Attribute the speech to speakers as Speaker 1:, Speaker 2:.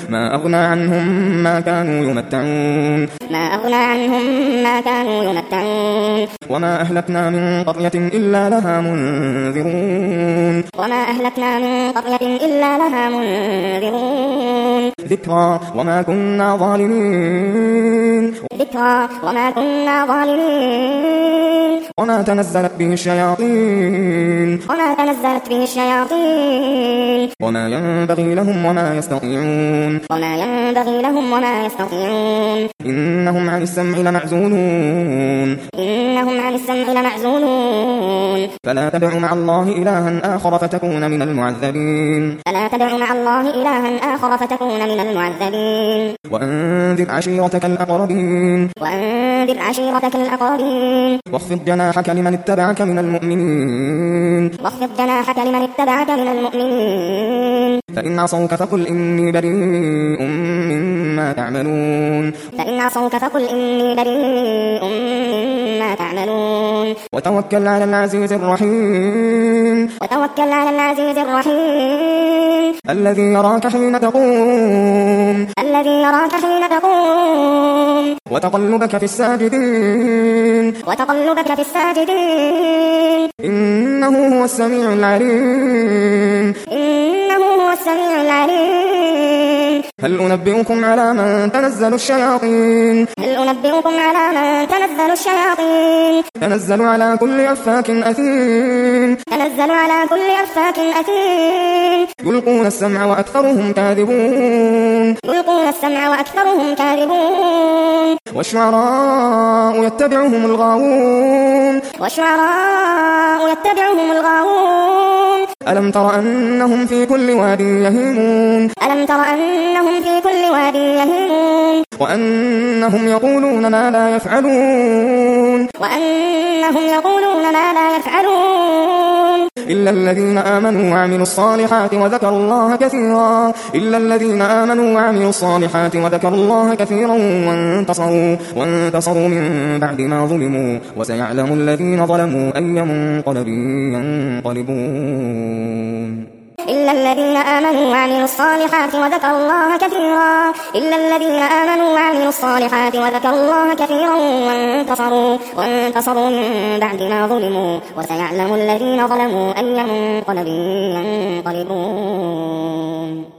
Speaker 1: ما أغنى عنهم ما كانوا يمتعون وما أهلكنا من قرية إلا لها منذرون ذكرى وما كنا ظالمين وما تنزلت به الشياطين وما ينبغي لهم وما يستطيعون إنهم عن السمع لمعزولون فلا تدع مع الله إلها آخر فتكون من المعذبين وأنذر عشيرتك الأقربين واخفض جناحك لمن اتبعك من المؤمنين فإن عصوك فقل إني بريء مما تعملون وتوكل على العزيز الرحيم الذي يراك حين تقوم وتقلبك في الساجدين إنه هو السميع العليم هل أنبئكم على من تنزل الشياطين تنزل على كل أفاك أثيم يلقون السمع وأكثرهم كاذبون والشعراء يتبعهم الغاوون ألم تر أنهم في كل واد يهيمون وأنهم يقولون ما لا يفعلون إلا الذين آمنوا وعملوا الصالحات وذكروا الله كثيرا وانتصروا من بعد ما ظلموا وسيعلم الذين ظلموا أي منقلب ينقلبون
Speaker 2: إلا الذين آمنوا وعملوا الصالحات وذكروا الله كثيرا وانتصروا من بعد ما ظلموا وسيعلم الذين ظلموا أي منقلب ينقلبون